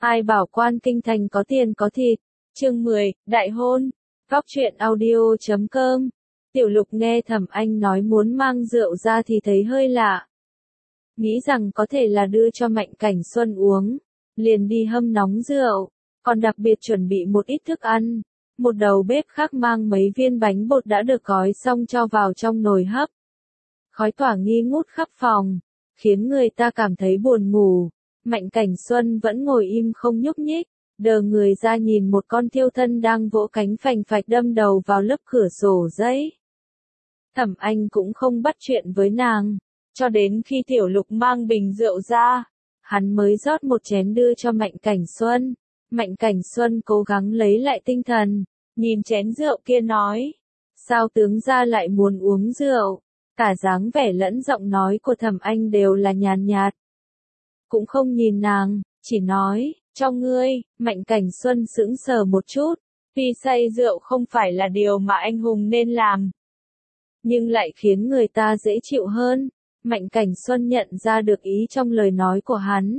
Ai bảo quan kinh thành có tiền có thịt. Chương 10, Đại hôn. Góc truyện audio.com. Tiểu Lục nghe Thẩm Anh nói muốn mang rượu ra thì thấy hơi lạ. Nghĩ rằng có thể là đưa cho Mạnh Cảnh Xuân uống. Liền đi hâm nóng rượu. Còn đặc biệt chuẩn bị một ít thức ăn. Một đầu bếp khác mang mấy viên bánh bột đã được gói xong cho vào trong nồi hấp. Khói tỏa nghi ngút khắp phòng. Khiến người ta cảm thấy buồn ngủ. Mạnh Cảnh Xuân vẫn ngồi im không nhúc nhích, đờ người ra nhìn một con thiêu thân đang vỗ cánh phành phạch đâm đầu vào lớp cửa sổ giấy. Thẩm Anh cũng không bắt chuyện với nàng, cho đến khi Tiểu Lục mang bình rượu ra, hắn mới rót một chén đưa cho Mạnh Cảnh Xuân. Mạnh Cảnh Xuân cố gắng lấy lại tinh thần, nhìn chén rượu kia nói, sao tướng gia lại muốn uống rượu? Cả dáng vẻ lẫn giọng nói của Thẩm Anh đều là nhàn nhạt. Cũng không nhìn nàng, chỉ nói, cho ngươi. Mạnh Cảnh Xuân sững sờ một chút, vì say rượu không phải là điều mà anh hùng nên làm. Nhưng lại khiến người ta dễ chịu hơn. Mạnh Cảnh Xuân nhận ra được ý trong lời nói của hắn.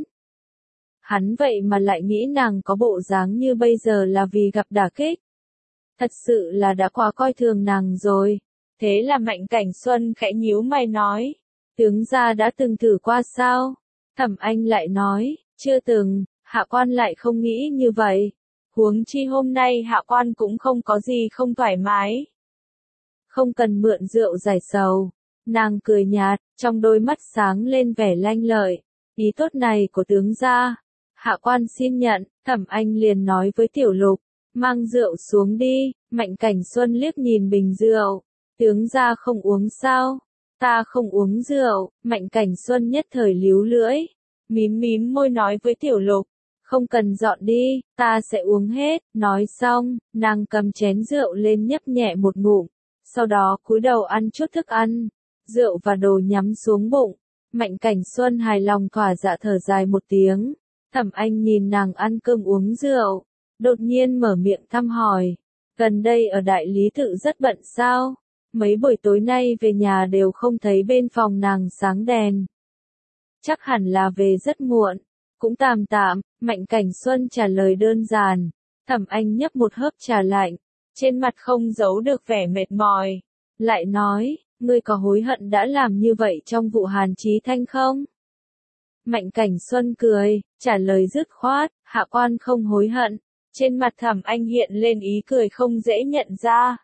Hắn vậy mà lại nghĩ nàng có bộ dáng như bây giờ là vì gặp đả kích. Thật sự là đã quá coi thường nàng rồi. Thế là Mạnh Cảnh Xuân khẽ nhíu mày nói, tướng gia đã từng thử qua sao? Thẩm Anh lại nói, chưa từng. Hạ quan lại không nghĩ như vậy. Huống chi hôm nay hạ quan cũng không có gì không thoải mái. Không cần mượn rượu giải sầu. Nàng cười nhạt, trong đôi mắt sáng lên vẻ lanh lợi. Ý tốt này của tướng gia, hạ quan xin nhận. Thẩm Anh liền nói với Tiểu Lục, mang rượu xuống đi. Mạnh Cảnh Xuân liếc nhìn bình rượu. Tướng gia không uống sao? Ta không uống rượu. Mạnh Cảnh Xuân nhất thời líu lưỡi, mím mím môi nói với Tiểu Lục, không cần dọn đi, ta sẽ uống hết. Nói xong, nàng cầm chén rượu lên nhấp nhẹ một ngụm, sau đó cúi đầu ăn chút thức ăn, rượu và đồ nhắm xuống bụng. Mạnh Cảnh Xuân hài lòng thỏa dạ thở dài một tiếng. Thẩm Anh nhìn nàng ăn cơm uống rượu, đột nhiên mở miệng thăm hỏi, gần đây ở đại lý tự rất bận sao? Mấy buổi tối nay về nhà đều không thấy bên phòng nàng sáng đèn. Chắc hẳn là về rất muộn. Cũng tạm tạm. Mạnh Cảnh Xuân trả lời đơn giản. Thẩm Anh nhấp một hớp trà lạnh, trên mặt không giấu được vẻ mệt mỏi. Lại nói, ngươi có hối hận đã làm như vậy trong vụ Hàn Chí Thanh không? Mạnh Cảnh Xuân cười, trả lời dứt khoát, hạ quan không hối hận. Trên mặt Thẩm Anh hiện lên ý cười không dễ nhận ra.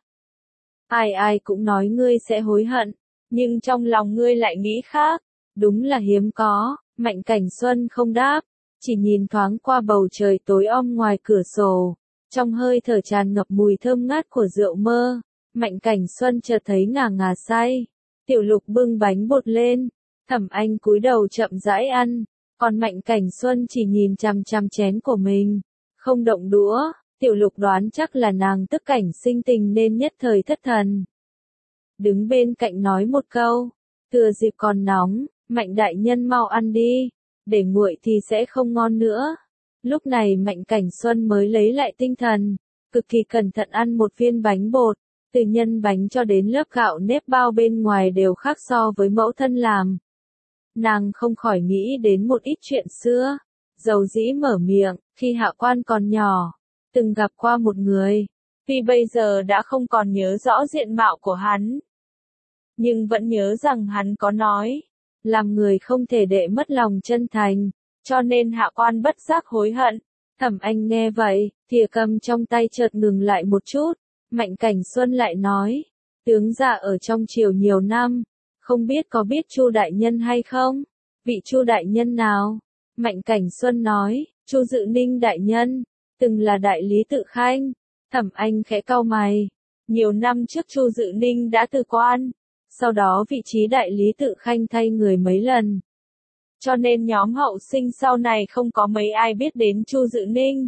Ai ai cũng nói ngươi sẽ hối hận, nhưng trong lòng ngươi lại nghĩ khác. Đúng là hiếm có. Mạnh Cảnh Xuân không đáp, chỉ nhìn thoáng qua bầu trời tối om ngoài cửa sổ. Trong hơi thở tràn ngập mùi thơm ngát của rượu mơ, Mạnh Cảnh Xuân chợt thấy ngà ngà say. Tiểu Lục bưng bánh bột lên, Thẩm Anh cúi đầu chậm rãi ăn, còn Mạnh Cảnh Xuân chỉ nhìn chằm chằm chén của mình, không động đũa. Tiểu Lục đoán chắc là nàng tức cảnh sinh tình nên nhất thời thất thần. Đứng bên cạnh nói một câu, thừa dịp còn nóng, Mạnh đại nhân mau ăn đi, để nguội thì sẽ không ngon nữa. Lúc này Mạnh Cảnh Xuân mới lấy lại tinh thần, cực kỳ cẩn thận ăn một viên bánh bột, từ nhân bánh cho đến lớp gạo nếp bao bên ngoài đều khác so với mẫu thân làm. Nàng không khỏi nghĩ đến một ít chuyện xưa, dầu dĩ mở miệng, khi hạ quan còn nhỏ, từng gặp qua một người, tuy bây giờ đã không còn nhớ rõ diện mạo của hắn, nhưng vẫn nhớ rằng hắn có nói, làm người không thể để mất lòng chân thành, cho nên hạ quan bất giác hối hận. Thẩm Anh nghe vậy, thìa cầm trong tay chợt ngừng lại một chút. Mạnh Cảnh Xuân lại nói, tướng gia ở trong triều nhiều năm, không biết có biết Chu đại nhân hay không? Vị Chu đại nhân nào? Mạnh Cảnh Xuân nói, Chu Dự Ninh đại nhân, từng là đại lý tự khanh. Thẩm Anh khẽ cau mày, nhiều năm trước Chu Dự Ninh đã từ quan. Sau đó vị trí đại lý tự khanh thay người mấy lần. Cho nên nhóm hậu sinh sau này không có mấy ai biết đến Chu Dự Ninh.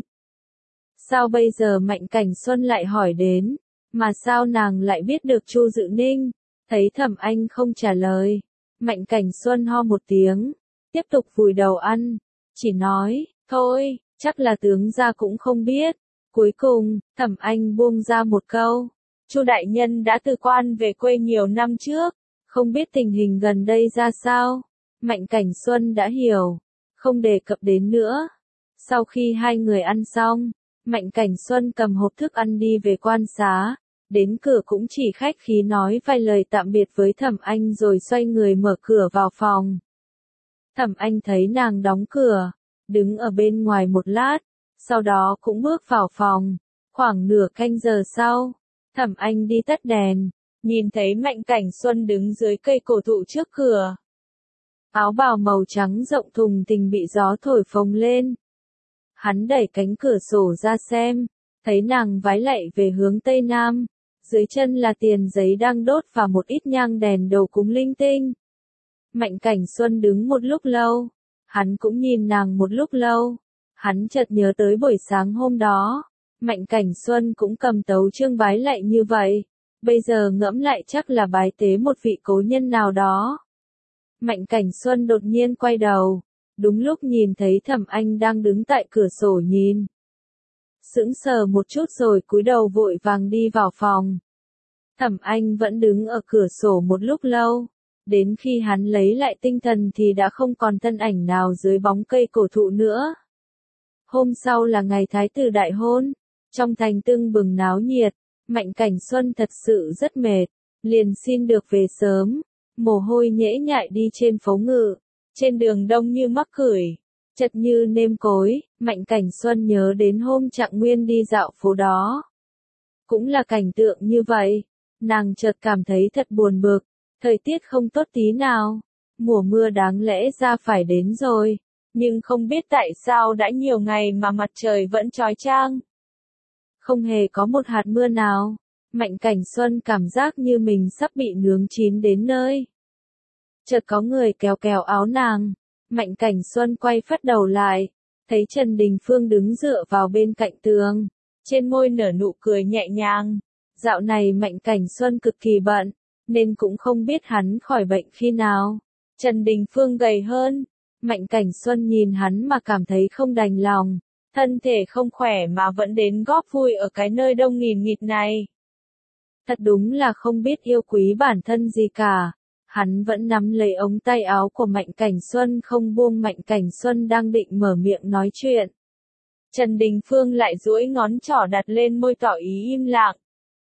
Sao bây giờ Mạnh Cảnh Xuân lại hỏi đến, mà sao nàng lại biết được Chu Dự Ninh? Thấy Thẩm Anh không trả lời, Mạnh Cảnh Xuân ho một tiếng, tiếp tục vùi đầu ăn, chỉ nói, thôi, chắc là tướng gia cũng không biết. Cuối cùng, Thẩm Anh buông ra một câu. Chu đại nhân đã từ quan về quê nhiều năm trước, không biết tình hình gần đây ra sao. Mạnh Cảnh Xuân đã hiểu, không đề cập đến nữa. Sau khi hai người ăn xong, Mạnh Cảnh Xuân cầm hộp thức ăn đi về quan xá, đến cửa cũng chỉ khách khí nói vài lời tạm biệt với Thẩm Anh rồi xoay người mở cửa vào phòng. Thẩm Anh thấy nàng đóng cửa, đứng ở bên ngoài một lát, sau đó cũng bước vào phòng. Khoảng nửa canh giờ sau, Thẩm Anh đi tắt đèn, nhìn thấy Mạnh Cảnh Xuân đứng dưới cây cổ thụ trước cửa. Áo bào màu trắng rộng thùng thình bị gió thổi phồng lên. Hắn đẩy cánh cửa sổ ra xem, thấy nàng vái lạy về hướng tây nam, dưới chân là tiền giấy đang đốt và một ít nhang đèn đầu cúng linh tinh. Mạnh Cảnh Xuân đứng một lúc lâu, hắn cũng nhìn nàng một lúc lâu, hắn chợt nhớ tới buổi sáng hôm đó, Mạnh Cảnh Xuân cũng cầm tấu chương bái lạy như vậy, bây giờ ngẫm lại chắc là bái tế một vị cố nhân nào đó. Mạnh Cảnh Xuân đột nhiên quay đầu, đúng lúc nhìn thấy Thẩm Anh đang đứng tại cửa sổ nhìn. Sững sờ một chút rồi cúi đầu vội vàng đi vào phòng. Thẩm Anh vẫn đứng ở cửa sổ một lúc lâu, đến khi hắn lấy lại tinh thần thì đã không còn thân ảnh nào dưới bóng cây cổ thụ nữa. Hôm sau là ngày thái tử đại hôn, trong thành tưng bừng náo nhiệt, Mạnh Cảnh Xuân thật sự rất mệt, liền xin được về sớm, mồ hôi nhễ nhại đi trên phố Ngự, trên đường đông như mắc cửi, chật như nêm cối. Mạnh Cảnh Xuân nhớ đến hôm Trạng Nguyên đi dạo phố đó. Cũng là cảnh tượng như vậy, nàng chợt cảm thấy thật buồn bực, thời tiết không tốt tí nào, mùa mưa đáng lẽ ra phải đến rồi, nhưng không biết tại sao đã nhiều ngày mà mặt trời vẫn chói chang. Không hề có một hạt mưa nào, Mạnh Cảnh Xuân cảm giác như mình sắp bị nướng chín đến nơi. Chợt có người kéo kéo áo nàng, Mạnh Cảnh Xuân quay phắt đầu lại, thấy Trần Đình Phương đứng dựa vào bên cạnh tường, trên môi nở nụ cười nhẹ nhàng. Dạo này Mạnh Cảnh Xuân cực kỳ bận, nên cũng không biết hắn khỏi bệnh khi nào. Trần Đình Phương gầy hơn, Mạnh Cảnh Xuân nhìn hắn mà cảm thấy không đành lòng, thân thể không khỏe mà vẫn đến góp vui ở cái nơi đông nghìn nghịt này. Thật đúng là không biết yêu quý bản thân gì cả. Hắn vẫn nắm lấy ống tay áo của Mạnh Cảnh Xuân không buông. Mạnh Cảnh Xuân đang định mở miệng nói chuyện. Trần Đình Phương lại duỗi ngón trỏ đặt lên môi tỏ ý im lặng.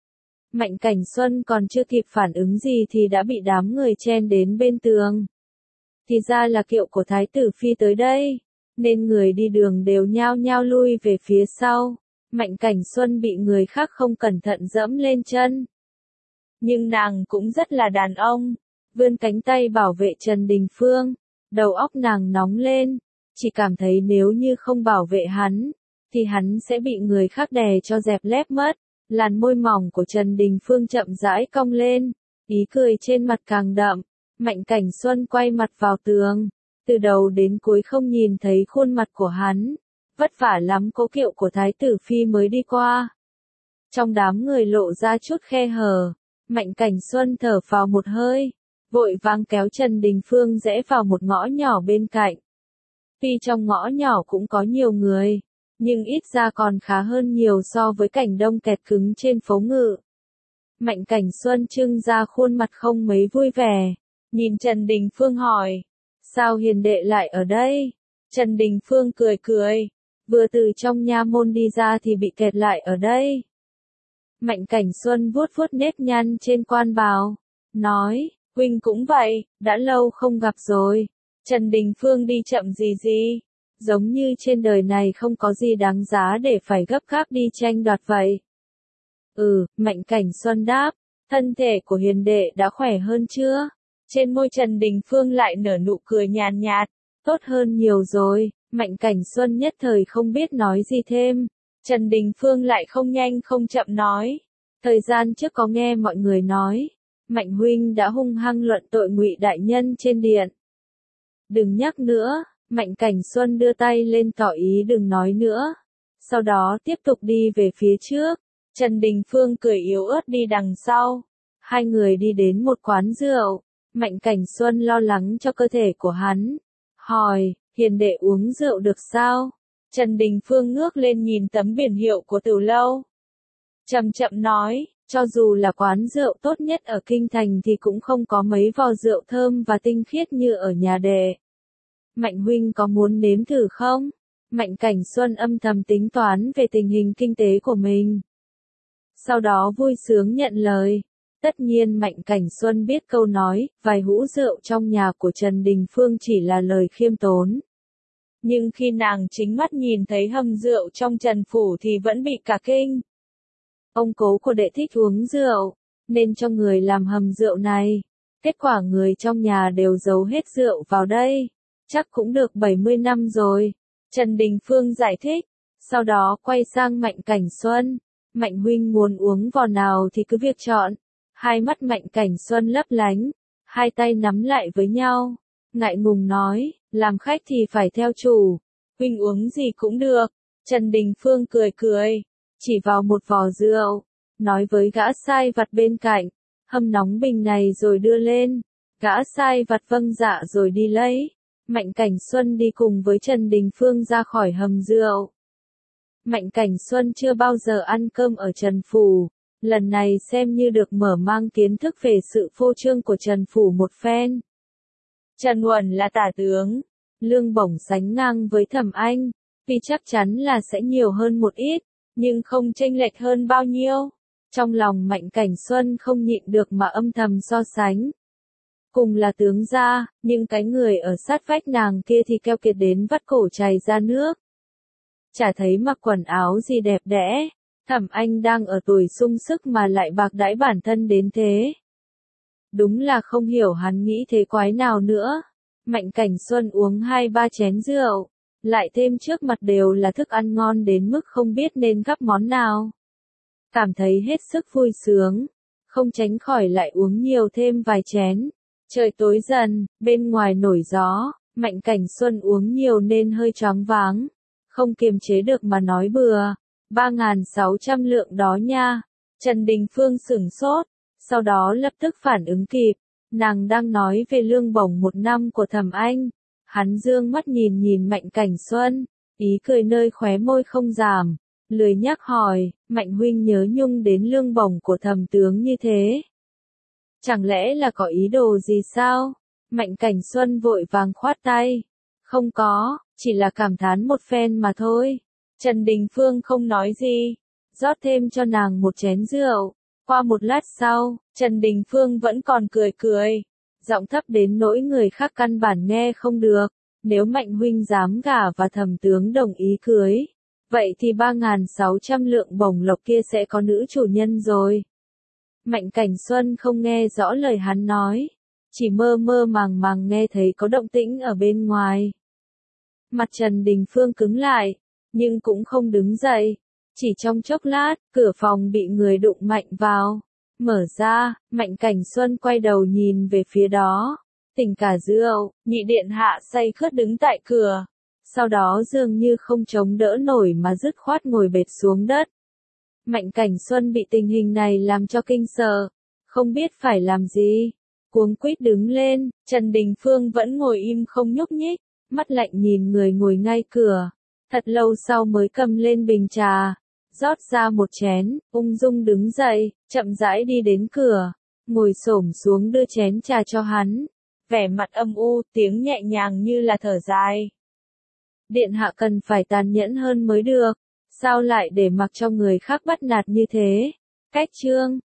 Mạnh Cảnh Xuân còn chưa kịp phản ứng gì thì đã bị đám người chen đến bên tường. Thì ra là kiệu của Thái tử Phi tới đây, nên người đi đường đều nhao nhao lui về phía sau. Mạnh Cảnh Xuân bị người khác không cẩn thận dẫm lên chân. Nhưng nàng cũng rất là đàn ông, vươn cánh tay bảo vệ Trần Đình Phương, đầu óc nàng nóng lên, chỉ cảm thấy nếu như không bảo vệ hắn, thì hắn sẽ bị người khác đè cho dẹp lép mất. Làn môi mỏng của Trần Đình Phương chậm rãi cong lên, ý cười trên mặt càng đậm. Mạnh Cảnh Xuân quay mặt vào tường, từ đầu đến cuối không nhìn thấy khuôn mặt của hắn, vất vả lắm cố kiệu của Thái tử Phi mới đi qua. Trong đám người lộ ra chút khe hở, Mạnh Cảnh Xuân thở phào một hơi, vội vàng kéo Trần Đình Phương rẽ vào một ngõ nhỏ bên cạnh. Tuy trong ngõ nhỏ cũng có nhiều người, nhưng ít ra còn khá hơn nhiều so với cảnh đông kẹt cứng trên phố Ngự. Mạnh Cảnh Xuân trưng ra khuôn mặt không mấy vui vẻ, nhìn Trần Đình Phương hỏi, sao hiền đệ lại ở đây? Trần Đình Phương cười cười, vừa từ trong nha môn đi ra thì bị kẹt lại ở đây. Mạnh Cảnh Xuân vuốt vuốt nếp nhăn trên quan bào, nói, huynh cũng vậy, đã lâu không gặp rồi. Trần Đình Phương đi chậm gì gì, giống như trên đời này không có gì đáng giá để phải gấp gáp đi tranh đoạt vậy. Mạnh Cảnh Xuân đáp, thân thể của hiền đệ đã khỏe hơn chưa? Trên môi Trần Đình Phương lại nở nụ cười nhàn nhạt, tốt hơn nhiều rồi. Mạnh Cảnh Xuân nhất thời không biết nói gì thêm. Trần Đình Phương lại không nhanh không chậm nói, thời gian trước có nghe mọi người nói, Mạnh huynh đã hung hăng luận tội Ngụy đại nhân trên điện. Đừng nhắc nữa. Mạnh Cảnh Xuân đưa tay lên tỏ ý đừng nói nữa. Sau đó tiếp tục đi về phía trước. Trần Đình Phương cười yếu ớt đi đằng sau. Hai người đi đến một quán rượu. Mạnh Cảnh Xuân lo lắng cho cơ thể của hắn, hỏi, hiền đệ uống rượu được sao? Trần Đình Phương ngước lên nhìn tấm biển hiệu của từ lâu. Chậm chậm nói, cho dù là quán rượu tốt nhất ở kinh thành thì cũng không có mấy vò rượu thơm và tinh khiết như ở nhà đệ. Mạnh huynh có muốn nếm thử không? Mạnh Cảnh Xuân âm thầm tính toán về tình hình kinh tế của mình. Sau đó vui sướng nhận lời. Tất nhiên Mạnh Cảnh Xuân biết câu nói, vài hũ rượu trong nhà của Trần Đình Phương chỉ là lời khiêm tốn. Nhưng khi nàng chính mắt nhìn thấy hầm rượu trong Trần Phủ thì vẫn bị cả kinh. Ông cố của đệ thích uống rượu, nên cho người làm hầm rượu này. Kết quả người trong nhà đều giấu hết rượu vào đây. Chắc cũng được 70 năm rồi. Trần Đình Phương giải thích. Sau đó quay sang Mạnh Cảnh Xuân. Mạnh huynh muốn uống vò nào thì cứ việc chọn. Hai mắt Mạnh Cảnh Xuân lấp lánh. Hai tay nắm lại với nhau. Ngại ngùng nói, làm khách thì phải theo chủ. Huynh uống gì cũng được. Trần Đình Phương cười cười. Chỉ vào một vò rượu. Nói với gã sai vặt bên cạnh. Hâm nóng bình này rồi đưa lên. Gã sai vặt vâng dạ rồi đi lấy. Mạnh Cảnh Xuân đi cùng với Trần Đình Phương ra khỏi hầm rượu. Mạnh Cảnh Xuân chưa bao giờ ăn cơm ở Trần Phủ. Lần này xem như được mở mang kiến thức về sự phô trương của Trần Phủ một phen. Trần Uẩn là tả tướng. Lương bổng sánh ngang với Thẩm Anh. Vì chắc chắn là sẽ nhiều hơn một ít. Nhưng không chênh lệch hơn bao nhiêu. Trong lòng Mạnh Cảnh Xuân không nhịn được mà âm thầm so sánh. Cùng là tướng gia, nhưng cái người ở sát vách nàng kia thì keo kiệt đến vắt cổ chảy ra nước. Chả thấy mặc quần áo gì đẹp đẽ. Thẩm Anh đang ở tuổi sung sức mà lại bạc đãi bản thân đến thế. Đúng là không hiểu hắn nghĩ thế quái nào nữa. Mạnh Cảnh Xuân uống 2-3 chén rượu. Lại thêm trước mặt đều là thức ăn ngon đến mức không biết nên gắp món nào. Cảm thấy hết sức vui sướng. Không tránh khỏi lại uống nhiều thêm vài chén. Trời tối dần, bên ngoài nổi gió. Mạnh Cảnh Xuân uống nhiều nên hơi choáng váng. Không kiềm chế được mà nói bừa. 3.600 lượng đó nha. Trần Đình Phương sửng sốt. Sau đó lập tức phản ứng kịp. Nàng đang nói về lương bổng 1 năm của Thẩm Anh. Hắn dương mắt nhìn nhìn Mạnh Cảnh Xuân. Ý cười nơi khóe môi không giảm. Lười nhắc hỏi, Mạnh huynh nhớ nhung đến lương bổng của Thẩm tướng như thế. Chẳng lẽ là có ý đồ gì sao? Mạnh Cảnh Xuân vội vàng khoát tay. Không có, chỉ là cảm thán một phen mà thôi. Trần Đình Phương không nói gì. Rót thêm cho nàng một chén rượu. Qua một lát sau, Trần Đình Phương vẫn còn cười cười. Giọng thấp đến nỗi người khác căn bản nghe không được. Nếu Mạnh huynh dám gả và Thẩm tướng đồng ý cưới. Vậy thì 3.600 lượng bổng lộc kia sẽ có nữ chủ nhân rồi. Mạnh Cảnh Xuân không nghe rõ lời hắn nói. Chỉ mơ mơ màng màng nghe thấy có động tĩnh ở bên ngoài. Mặt Trần Đình Phương cứng lại. Nhưng cũng không đứng dậy. Chỉ trong chốc lát, cửa phòng bị người đụng mạnh vào. Mở ra, Mạnh Cảnh Xuân quay đầu nhìn về phía đó. Tỉnh cả rượu, nhị điện hạ say khướt đứng tại cửa. Sau đó dường như không chống đỡ nổi mà dứt khoát ngồi bệt xuống đất. Mạnh Cảnh Xuân bị tình hình này làm cho kinh sợ. Không biết phải làm gì. Cuống quýt đứng lên, Trần Đình Phương vẫn ngồi im không nhúc nhích. Mắt lạnh nhìn người ngồi ngay cửa. Thật lâu sau mới cầm lên bình trà. Rót ra một chén, ung dung đứng dậy, chậm rãi đi đến cửa. Ngồi xổm xuống đưa chén trà cho hắn. Vẻ mặt âm u, tiếng nhẹ nhàng như là thở dài. Điện hạ cần phải tàn nhẫn hơn mới được. Sao lại để mặc cho người khác bắt nạt như thế? Cách chương